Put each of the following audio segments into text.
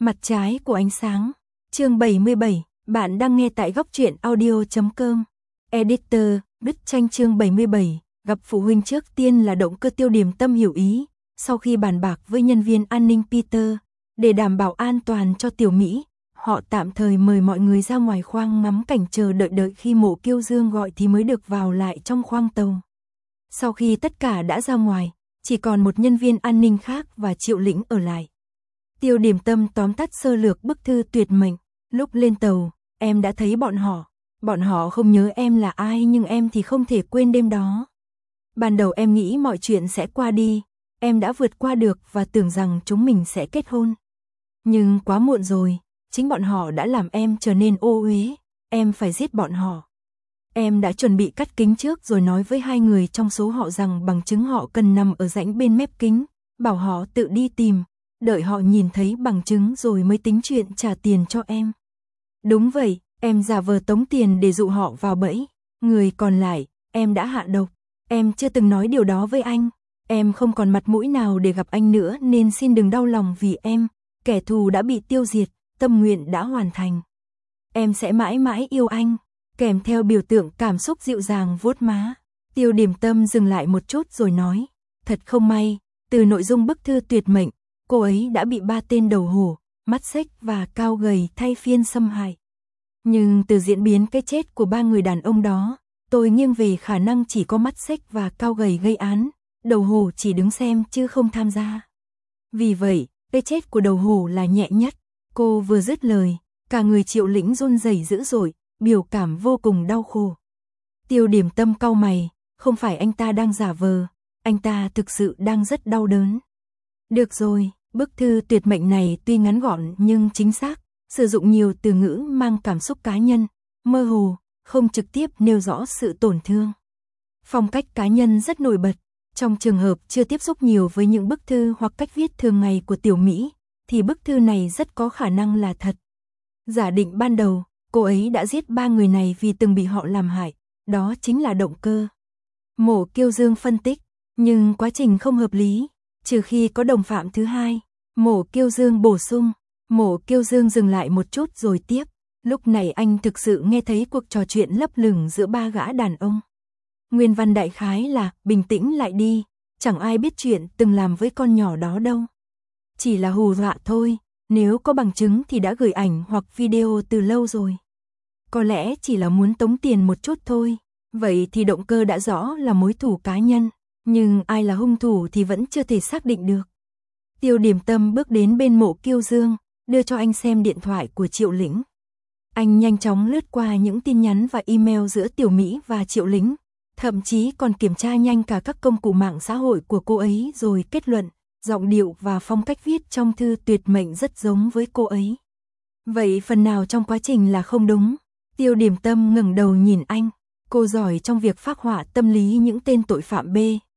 Mặt trái của ánh sáng. Chương 77, bạn đang nghe tại góc truyện audio.com. Editor, Bích Tranh chương 77, gặp phụ huynh trước tiên là động cơ Tiêu Điềm Tâm hiểu ý, sau khi bàn bạc với nhân viên an ninh Peter, để đảm bảo an toàn cho Tiểu Mỹ, họ tạm thời mời mọi người ra ngoài khoang ngắm cảnh chờ đợi khi Mộ Kiêu Dương gọi thì mới được vào lại trong khoang tàu. Sau khi tất cả đã ra ngoài, chỉ còn một nhân viên an ninh khác và Triệu Lĩnh ở lại. Tiêu Điềm Tâm tóm tắt sơ lược bức thư tuyệt mệnh. Lúc lên tàu, em đã thấy bọn họ không nhớ em là ai nhưng em thì không thể quên đêm đó. Ban đầu em nghĩ mọi chuyện sẽ qua đi, em đã vượt qua được và tưởng rằng chúng mình sẽ kết hôn. Nhưng quá muộn rồi, chính bọn họ đã làm em trở nên ô uế, em phải giết bọn họ. Em đã chuẩn bị cắt kính trước rồi nói với hai người trong số họ rằng bằng chứng họ cần nằm ở rãnh bên mép kính, bảo họ tự đi tìm, đợi họ nhìn thấy bằng chứng rồi mới tính chuyện trả tiền cho em. Đúng vậy, em giả vờ tống tiền để dụ họ vào bẫy, người còn lại, em đã hạ độc. Em chưa từng nói điều đó với anh, em không còn mặt mũi nào để gặp anh nữa nên xin đừng đau lòng vì em, kẻ thù đã bị tiêu diệt, tâm nguyện đã hoàn thành. Em sẽ mãi mãi yêu anh, kèm theo biểu tượng cảm xúc dịu dàng vuốt má. Tiêu Điềm Tâm dừng lại một chút rồi nói, thật không may, từ nội dung bức thư tuyệt mệnh, cô ấy đã bị 3 tên đầu hổ, mắt xếch và cao gầy thay phiên xâm hại. Nhưng từ diễn biến cái chết của 3 người đàn ông đó, tôi nghiêng về khả năng chỉ có mắt xếch và cao gầy gây án, đầu hổ chỉ đứng xem chứ không tham gia. Vì vậy, cái chết của đầu hổ là nhẹ nhất. Cô vừa dứt lời, cả người Triệu Lĩnh run rẩy dữ dội, biểu cảm vô cùng đau khổ. Tiêu Điềm Tâm cau mày, không phải anh ta đang giả vờ, anh ta thực sự đang rất đau đớn. Được rồi, bức thư tuyệt mệnh này tuy ngắn gọn nhưng chính xác, sử dụng nhiều từ ngữ mang cảm xúc cá nhân, mơ hồ, không trực tiếp nêu rõ sự tổn thương. Phong cách cá nhân rất nổi bật, trong trường hợp chưa tiếp xúc nhiều với những bức thư hoặc cách viết thường ngày của Tiểu Mỹ, thì bức thư này rất có khả năng là thật. Giả định ban đầu, cô ấy đã giết 3 người này vì từng bị họ làm hại, đó chính là động cơ. Mộ Kiêu Dương phân tích, nhưng quá trình không hợp lý, trừ khi có đồng phạm thứ hai. Mộ Kiêu Dương bổ sung. Mộ Kiêu Dương dừng lại một chút rồi tiếp, lúc này anh thực sự nghe thấy cuộc trò chuyện lấp lửng giữa 3 gã đàn ông. Nguyên văn đại khái là, bình tĩnh lại đi, chẳng ai biết chuyện từng làm với con nhỏ đó đâu. Chỉ là hù dọa thôi, nếu có bằng chứng thì đã gửi ảnh hoặc video từ lâu rồi. Có lẽ chỉ là muốn tống tiền một chút thôi, vậy thì động cơ đã rõ là mối thù cá nhân, nhưng ai là hung thủ thì vẫn chưa thể xác định được. Tiêu Điềm Tâm bước đến bên Mộ Kiêu Dương, đưa cho anh xem điện thoại của Triệu Lĩnh. Anh nhanh chóng lướt qua những tin nhắn và email giữa Tiểu Mỹ và Triệu Lĩnh, thậm chí còn kiểm tra nhanh cả các công cụ mạng xã hội của cô ấy rồi kết luận, giọng điệu và phong cách viết trong thư tuyệt mệnh rất giống với cô ấy. Vậy phần nào trong quá trình là không đúng? Tiêu Điềm Tâm ngẩng đầu nhìn anh, cô giỏi trong việc phác họa tâm lý những tên tội phạm B,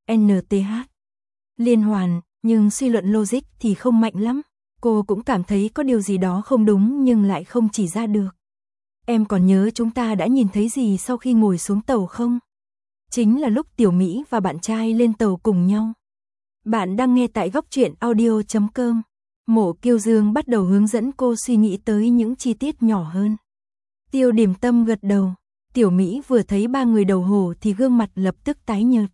NTH. Liên hoàn, nhưng suy luận logic thì không mạnh lắm. Cô cũng cảm thấy có điều gì đó không đúng nhưng lại không chỉ ra được. Em còn nhớ chúng ta đã nhìn thấy gì sau khi ngồi xuống tàu không? Chính là lúc Tiểu Mỹ và bạn trai lên tàu cùng nhau. Bạn đang nghe tại góc truyện audio.com. Mộ Kiêu Dương bắt đầu hướng dẫn cô suy nghĩ tới những chi tiết nhỏ hơn. Tiêu Điềm Tâm gật đầu. Tiểu Mỹ vừa thấy 3 người đầu hổ thì gương mặt lập tức tái nhợt.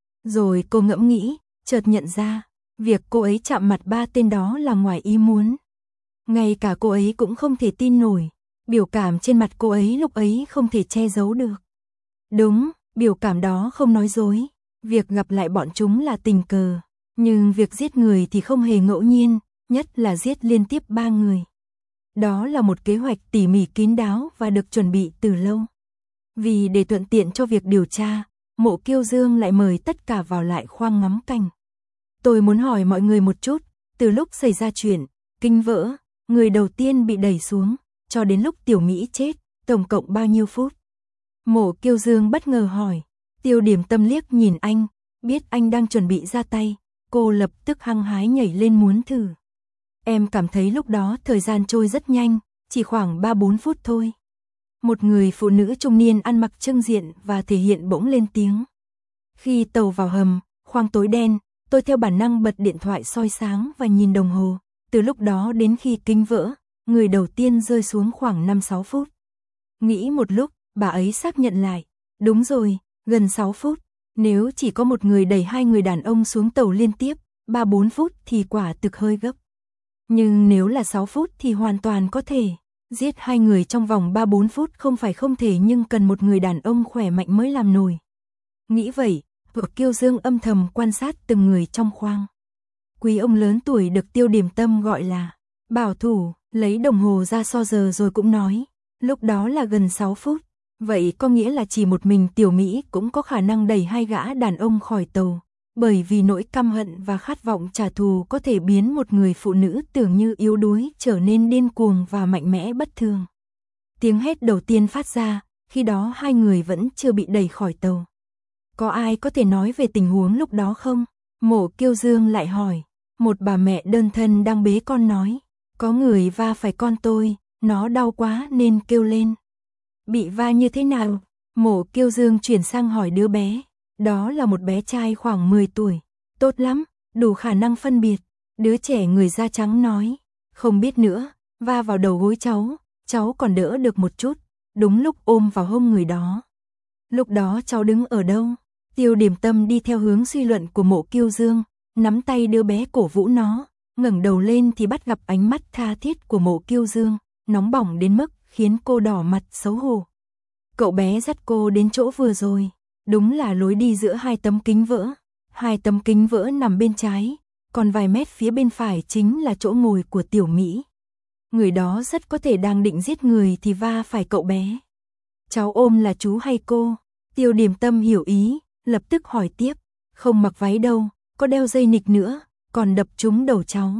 Rồi cô ngẫm nghĩ, chợt nhận ra, việc cô ấy chạm mặt 3 tên đó là ngoài ý muốn. Ngay cả cô ấy cũng không thể tin nổi, biểu cảm trên mặt cô ấy lúc ấy không thể che giấu được. Đúng, biểu cảm đó không nói dối, việc gặp lại bọn chúng là tình cờ, nhưng việc giết người thì không hề ngẫu nhiên, nhất là giết liên tiếp 3 người. Đó là một kế hoạch tỉ mỉ kín đáo và được chuẩn bị từ lâu. Vì để thuận tiện cho việc điều tra, Mộ Kiêu Dương lại mời tất cả vào lại khoang ngắm cảnh. Tôi muốn hỏi mọi người một chút, từ lúc xảy ra chuyện, kinh vỡ, người đầu tiên bị đẩy xuống, cho đến lúc Tiểu Mỹ chết, tổng cộng bao nhiêu phút? Mộ Kiêu Dương bất ngờ hỏi. Tiêu Điềm Tâm liếc nhìn anh, biết anh đang chuẩn bị ra tay, cô lập tức hăng hái nhảy lên muốn thử. Em cảm thấy lúc đó thời gian trôi rất nhanh, chỉ khoảng 3-4 phút thôi. Một người phụ nữ trung niên ăn mặc trưng diện và thể hiện bỗng lên tiếng. Khi tàu vào hầm, khoang tối đen, tôi theo bản năng bật điện thoại soi sáng và nhìn đồng hồ, Từ lúc đó đến khi kính vỡ, người đầu tiên rơi xuống khoảng 5-6 phút. Nghĩ một lúc, bà ấy xác nhận lại. Đúng rồi, gần 6 phút. Nếu chỉ có một người đẩy hai người đàn ông xuống tàu liên tiếp, 3-4 phút thì quả thực hơi gấp. Nhưng nếu là 6 phút thì hoàn toàn có thể. Giết hai người trong vòng 3-4 phút không phải không thể nhưng cần một người đàn ông khỏe mạnh mới làm nổi. Nghĩ vậy, vợ Kiêu Dương âm thầm quan sát từng người trong khoang. Quý ông lớn tuổi được Tiêu Điềm Tâm gọi là bảo thủ, lấy đồng hồ ra so giờ rồi cũng nói, lúc đó là gần 6 phút. Vậy có nghĩa là chỉ một mình Tiểu Mỹ cũng có khả năng đẩy hai gã đàn ông khỏi tàu, bởi vì nỗi căm hận và khát vọng trả thù có thể biến một người phụ nữ tưởng như yếu đuối trở nên điên cuồng và mạnh mẽ bất thường. Tiếng hét đầu tiên phát ra, khi đó hai người vẫn chưa bị đẩy khỏi tàu. Có ai có thể nói về tình huống lúc đó không? Mộ Kiêu Dương lại hỏi. Một bà mẹ đơn thân đang bế con nói, có người va phải con tôi, nó đau quá nên kêu lên. Bị va như thế nào? Mộ Kiêu Dương chuyển sang hỏi đứa bé. Đó là một bé trai khoảng 10 tuổi. Tốt lắm, đủ khả năng phân biệt. Đứa trẻ người da trắng nói. Không biết nữa, va vào đầu gối cháu còn đỡ được một chút. Đúng lúc ôm vào hông người đó. Lúc đó cháu đứng ở đâu? Tiêu Điềm Tâm đi theo hướng suy luận của Mộ Kiêu Dương, nắm tay đứa bé cổ vũ nó, ngẩng đầu lên thì bắt gặp ánh mắt tha thiết của Mộ Kiêu Dương, nóng bỏng đến mức khiến cô đỏ mặt xấu hổ. Cậu bé dắt cô đến chỗ vừa rồi, đúng là lối đi giữa hai tấm kính vỡ. Hai tấm kính vỡ nằm bên trái, còn vài mét phía bên phải chính là chỗ ngồi của Tiểu Mỹ. Người đó rất có thể đang định giết người thì va phải cậu bé. Cháu ôm là chú hay cô? Tiêu Điềm Tâm hiểu ý, lập tức hỏi tiếp. Không mặc váy đâu, có đeo dây nịt nữa, còn đập trúng đầu cháu.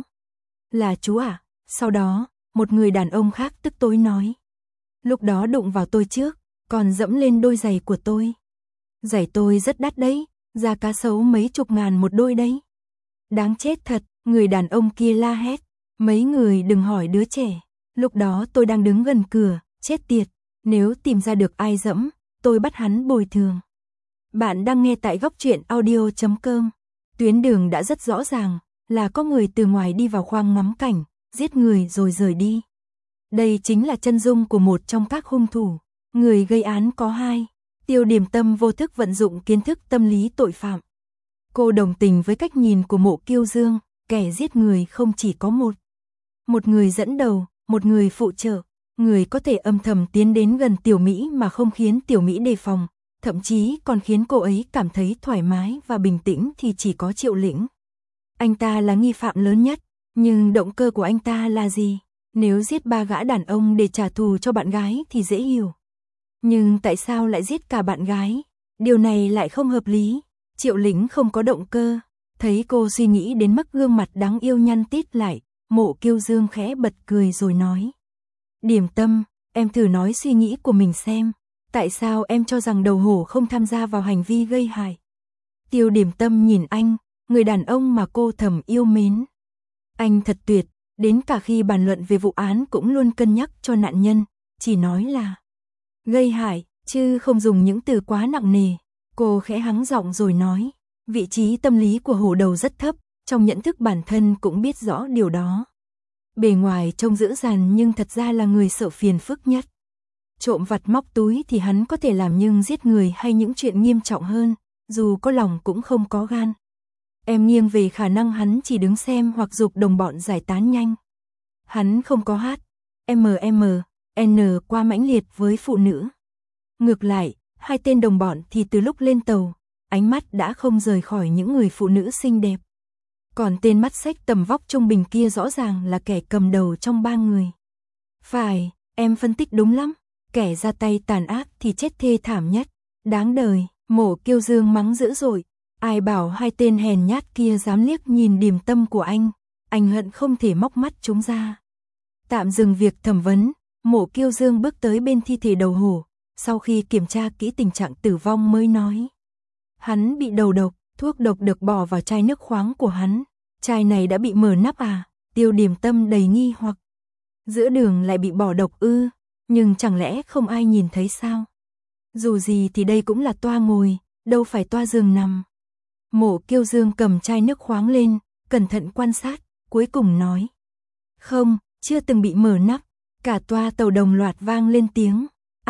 Là chú à? Sau đó, một người đàn ông khác tức tối nói. Lúc đó đụng vào tôi trước, còn dẫm lên đôi giày của tôi. Giày tôi rất đắt đấy, giá cá sấu mấy chục ngàn một đôi đấy. Đáng chết thật, người đàn ông kia la hét. Mấy người đừng hỏi đứa trẻ. Lúc đó tôi đang đứng gần cửa, chết tiệt. Nếu tìm ra được ai dẫm, tôi bắt hắn bồi thường. Bạn đang nghe tại góc truyện audio.com. Tuyến đường đã rất rõ ràng, là có người từ ngoài đi vào khoang ngắm cảnh, giết người rồi rời đi. Đây chính là chân dung của một trong các hung thủ. Người gây án có hai. Tiêu Điềm Tâm vô thức vận dụng kiến thức tâm lý tội phạm. Cô đồng tình với cách nhìn của Mộ Kiêu Dương, kẻ giết người không chỉ có một. Một người dẫn đầu, một người phụ trợ. Người có thể âm thầm tiến đến gần Tiểu Mỹ mà không khiến Tiểu Mỹ đề phòng, thậm chí còn khiến cô ấy cảm thấy thoải mái và bình tĩnh thì chỉ có Triệu Lĩnh. Anh ta là nghi phạm lớn nhất, nhưng động cơ của anh ta là gì? Nếu giết 3 gã đàn ông để trả thù cho bạn gái thì dễ hiểu. Nhưng tại sao lại giết cả bạn gái? Điều này lại không hợp lý. Triệu Lĩnh không có động cơ. Thấy cô suy nghĩ đến mức gương mặt đáng yêu nhăn tít lại, Mộ Kiêu Dương khẽ bật cười rồi nói. Điềm Tâm, em thử nói suy nghĩ của mình xem. Tại sao em cho rằng đầu hổ không tham gia vào hành vi gây hại? Tiêu Điềm Tâm nhìn anh, người đàn ông mà cô thầm yêu mến. Anh thật tuyệt, đến cả khi bàn luận về vụ án cũng luôn cân nhắc cho nạn nhân, chỉ nói là gây hại, chứ không dùng những từ quá nặng nề. Cô khẽ hắng giọng rồi nói, vị trí tâm lý của hổ đầu rất thấp, trong nhận thức bản thân cũng biết rõ điều đó. Bề ngoài trông dữ dằn nhưng thật ra là người sợ phiền phức nhất. Trộm vặt móc túi thì hắn có thể làm nhưng giết người hay những chuyện nghiêm trọng hơn, dù có lòng cũng không có gan. Em nghiêng về khả năng hắn chỉ đứng xem hoặc giục đồng bọn giải tán nhanh. Hắn không có N qua mãnh liệt với phụ nữ. Ngược lại, hai tên đồng bọn thì từ lúc lên tàu, ánh mắt đã không rời khỏi những người phụ nữ xinh đẹp. Còn tên mắt xếch tầm vóc trung bình kia rõ ràng là kẻ cầm đầu trong 3 người. Phải, em phân tích đúng lắm. Kẻ ra tay tàn ác thì chết thê thảm nhất. Đáng đời, Mộ Kiêu Dương mắng dữ dội. Ai bảo hai tên hèn nhát kia dám liếc nhìn Điềm Tâm của anh hận không thể móc mắt chúng ra. Tạm dừng việc thẩm vấn, Mộ Kiêu Dương bước tới bên thi thể đầu hổ, sau khi kiểm tra kỹ tình trạng tử vong mới nói. Hắn bị đầu độc, thuốc độc được bỏ vào chai nước khoáng của hắn. Chai này đã bị mở nắp à? Tiêu Điềm Tâm đầy nghi hoặc. Giữa đường lại bị bỏ độc ư? Nhưng chẳng lẽ không ai nhìn thấy sao? Dù gì thì đây cũng là toa ngồi, đâu phải toa giường nằm. Mộ Kiêu Dương cầm chai nước khoáng lên, cẩn thận quan sát, cuối cùng nói. Không, chưa từng bị mở nắp. Cả toa tàu đồng loạt vang lên tiếng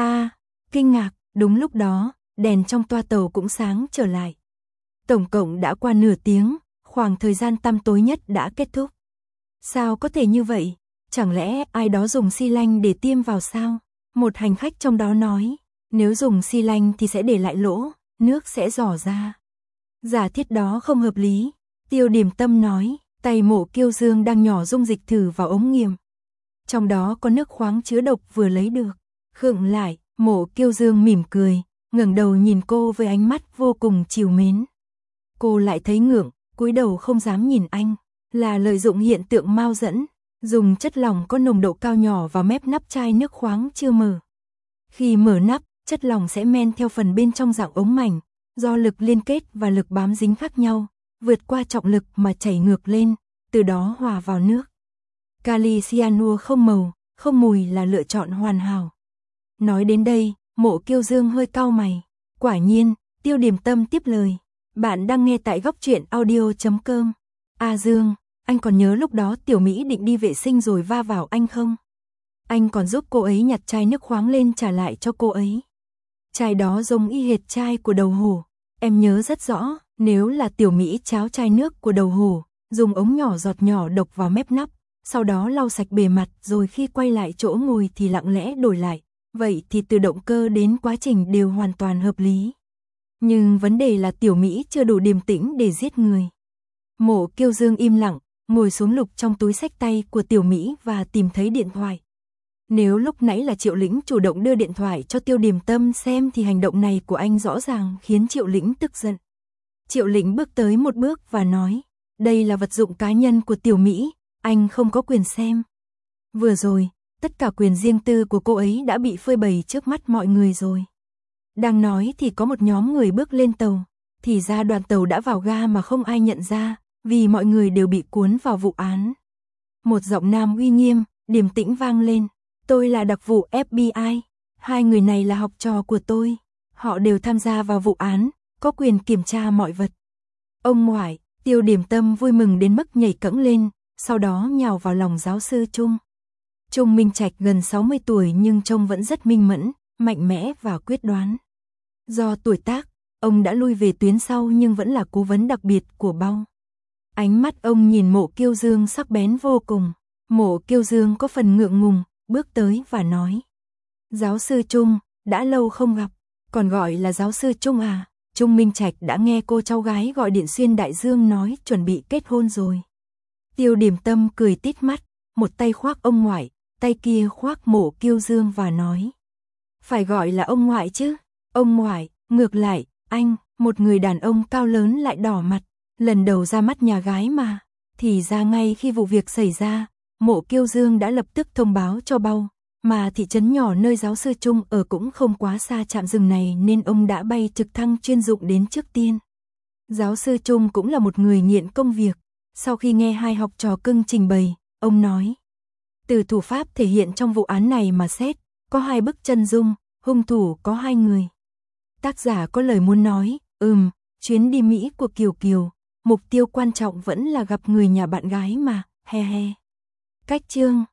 kinh ngạc. Đúng lúc đó, đèn trong toa tàu cũng sáng trở lại. Tổng cộng đã qua nửa tiếng, khoảng thời gian tăm tối nhất đã kết thúc. Sao có thể như vậy? Chẳng lẽ ai đó dùng xi lanh để tiêm vào sao? Một hành khách trong đó nói, nếu dùng xi lanh thì sẽ để lại lỗ, nước sẽ rỏ ra. Giả thiết đó không hợp lý. Tiêu Điềm Tâm nói, tay Mộ Kiêu Dương đang nhỏ dung dịch thử vào ống nghiệm. Trong đó có nước khoáng chứa độc vừa lấy được. Khựng lại, Mộ Kiêu Dương mỉm cười, ngẩng đầu nhìn cô với ánh mắt vô cùng trìu mến. Cô lại thấy ngượng, cúi đầu không dám nhìn anh, là lợi dụng hiện tượng mao dẫn, dùng chất lỏng có nồng độ cao nhỏ vào mép nắp chai nước khoáng chưa mở. Khi mở nắp, chất lỏng sẽ men theo phần bên trong dạng ống mảnh, do lực liên kết và lực bám dính khác nhau, vượt qua trọng lực mà chảy ngược lên, từ đó hòa vào nước. Kali cyanua không màu, không mùi là lựa chọn hoàn hảo. Nói đến đây, Mộ Kiêu Dương hơi cau mày. Quả nhiên, Tiêu Điềm Tâm tiếp lời. Bạn đang nghe tại góc truyện audio.com. Dương, anh còn nhớ lúc đó Tiểu Mỹ định đi vệ sinh rồi va vào anh không? Anh còn giúp cô ấy nhặt chai nước khoáng lên trả lại cho cô ấy. Chai đó giống y hệt chai của đầu hổ. Em nhớ rất rõ, nếu là Tiểu Mỹ cháo chai nước của đầu hổ, dùng ống nhỏ giọt nhỏ độc vào mép nắp, sau đó lau sạch bề mặt rồi khi quay lại chỗ ngồi thì lặng lẽ đổi lại. Vậy thì từ động cơ đến quá trình đều hoàn toàn hợp lý. Nhưng vấn đề là Tiểu Mỹ chưa đủ điềm tĩnh để giết người. Mộ Kiêu Dương im lặng, ngồi xuống lục trong túi xách tay của Tiểu Mỹ và tìm thấy điện thoại. Nếu lúc nãy là Triệu Lĩnh chủ động đưa điện thoại cho Tiêu Điềm Tâm xem thì hành động này của anh rõ ràng khiến Triệu Lĩnh tức giận. Triệu Lĩnh bước tới một bước và nói, đây là vật dụng cá nhân của Tiểu Mỹ, anh không có quyền xem. Vừa rồi, tất cả quyền riêng tư của cô ấy đã bị phơi bày trước mắt mọi người rồi. Đang nói thì có một nhóm người bước lên tàu, thì ra đoàn tàu đã vào ga mà không ai nhận ra, vì mọi người đều bị cuốn vào vụ án. Một giọng nam uy nghiêm, điềm tĩnh vang lên, tôi là đặc vụ FBI, hai người này là học trò của tôi, họ đều tham gia vào vụ án, có quyền kiểm tra mọi vật. Ông ngoại, Tiêu Điềm Tâm vui mừng đến mức nhảy cẫng lên, sau đó nhào vào lòng giáo sư Trung. Trung Minh Trạch gần 60 tuổi nhưng trông vẫn rất minh mẫn, mạnh mẽ và quyết đoán. Do tuổi tác, ông đã lui về tuyến sau nhưng vẫn là cố vấn đặc biệt của Bao. Ánh mắt ông nhìn Mộ Kiêu Dương sắc bén vô cùng. Mộ Kiêu Dương có phần ngượng ngùng, bước tới và nói. Giáo sư Trung, đã lâu không gặp, còn gọi là giáo sư Trung à? Trung Minh Trạch đã nghe cô cháu gái gọi điện xuyên đại dương nói chuẩn bị kết hôn rồi. Tiêu Điềm Tâm cười tít mắt, một tay khoác ông ngoại, tay kia khoác Mộ Kiêu Dương và nói. Phải gọi là ông ngoại chứ, ông ngoại, ngược lại, anh, một người đàn ông cao lớn lại đỏ mặt, lần đầu ra mắt nhà gái mà. Thì ra ngay khi vụ việc xảy ra, Mộ Kiêu Dương đã lập tức thông báo cho Bao, mà thị trấn nhỏ nơi giáo sư Trung ở cũng không quá xa trạm dừng này nên ông đã bay trực thăng chuyên dụng đến trước tiên. Giáo sư Trung cũng là một người nghiện công việc, sau khi nghe hai học trò cưng trình bày, ông nói. Từ thủ pháp thể hiện trong vụ án này mà xét, có 2 bức chân dung, hung thủ có 2 người. Tác giả có lời muốn nói, chuyến đi Mỹ của Kiều Kiều, mục tiêu quan trọng vẫn là gặp người nhà bạn gái mà, he he. Cách chương